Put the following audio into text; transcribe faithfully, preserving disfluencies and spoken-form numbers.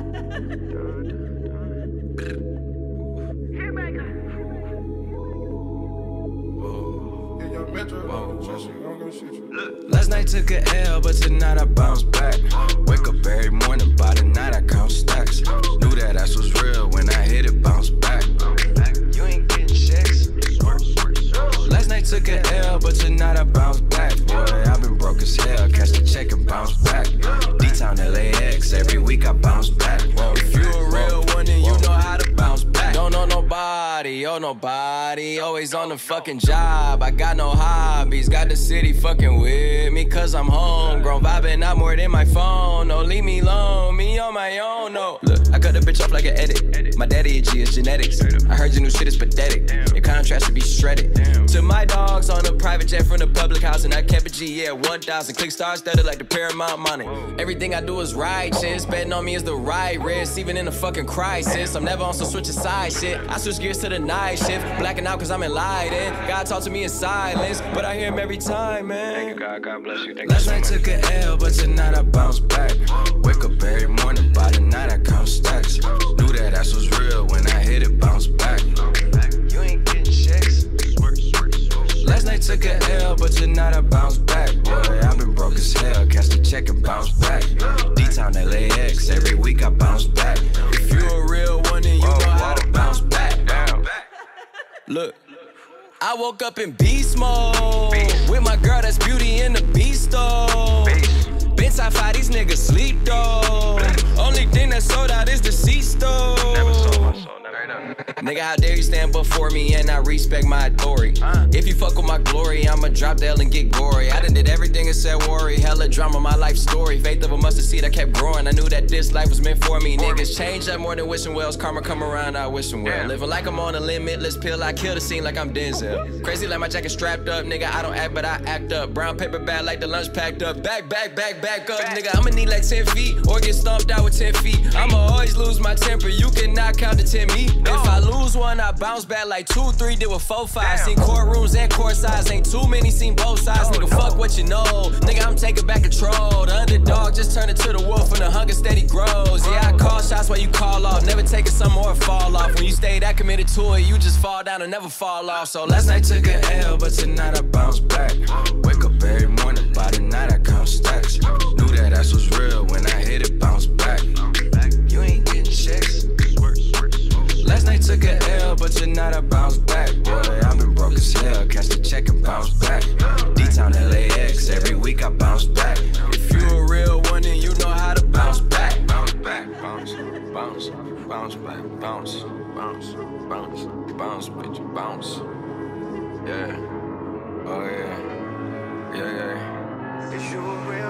Last night took a L, but tonight I bounce back. Wake up every morning, by the night I count stacks. Knew that ass was real when I hit it, bounce back. You ain't getting checks. Last night took a L, but tonight I bounce back. Boy, I've been broke as hell, catch the check and bounce back. D-Town L A X, every week I bounce back. Whoa, if you a real one, then you know how to bounce back. Don't know nobody, oh nobody, always on the fucking job. I got no hobbies, got the city fucking with me, cause I'm homegrown, vibing out more than my phone. No, leave me alone, me on my own, no. Look, I cut the bitch off like an edit. My daddy a G, it's genetics. I heard your new shit is pathetic. Your contrast should be shredded. To my dogs on a private jet from the public house, and I kept a G, yeah, one thousand. Click stars studded like the Paramount money. Everything I do is righteous, betting on me is the right risk, even in a fucking crisis. I'm never on some switch side shit. I switch gears to the night shift, blacking out cause I'm enlightened. God talk to me in silence, but I hear him every time, man. Thank you, God. God bless you. Thank Last you so night much. took a L, but tonight I bounce back. Wake up every morning, by the night I count stacks. Knew that ass was real when I hit it, bounce back. You ain't getting checks. Last night took a L, but tonight I bounce back. Boy, I've been broke as hell, catch the check and bounce back. D-Town L A X, every week I bounce back. If you a real one, then you know how to bounce back. Look, I woke up in beast mode with my girl, that's Beauty and the Beast, though. Been top five, these niggas sleep, though. Only thing that sold out is the C-store. Never sold my soul, never done. Nigga, how dare you stand before me and I respect my authority. uh. If you fuck with my glory, I'ma drop the L and get gory. I done did everything and said worry. Hella drama, my life story. Faith of a mustard seed, I kept growing. I knew that this life was meant for me. Niggas change up more than wishing wells. Karma come around, I wishing well. Living like I'm on a limitless pill. I kill the scene like I'm Denzel. Crazy like my jacket strapped up. Nigga, I don't act, but I act up. Brown paper bag like the lunch packed up. Back, back, back, back up. Nigga, I'ma need like ten feet or get stomped out with ten feet. I'ma always lose my temper. You cannot count to ten me. If I lose one, I bounce back like two, three, did with four, five. Seen courtrooms and court sides, ain't too many, seen both sides. Nigga, fuck what you know. Nigga, I'm taking back control. The underdog just turned into the wolf and the hunger steady grows. Yeah, I call shots while you call off. Never taking some more fall off. When you stay that committed to it, you just fall down and never fall off. So last night took a L, but tonight I bounce back. Wake up every morning, by the night I count stacks. Knew that ass was real when I hit it, bounce back. You ain't getting checks. Last night took a L, but tonight I bounce back. Boy, I've been broke as hell, catch the check and bounce back. D-Town L A X, every week I bounce back. If you a real one, then you know how to bounce back. Bounce back, bounce, bounce, bounce back, bounce, bounce, bounce, bounce, bitch, bounce. Yeah, oh yeah, yeah, yeah. Is you a real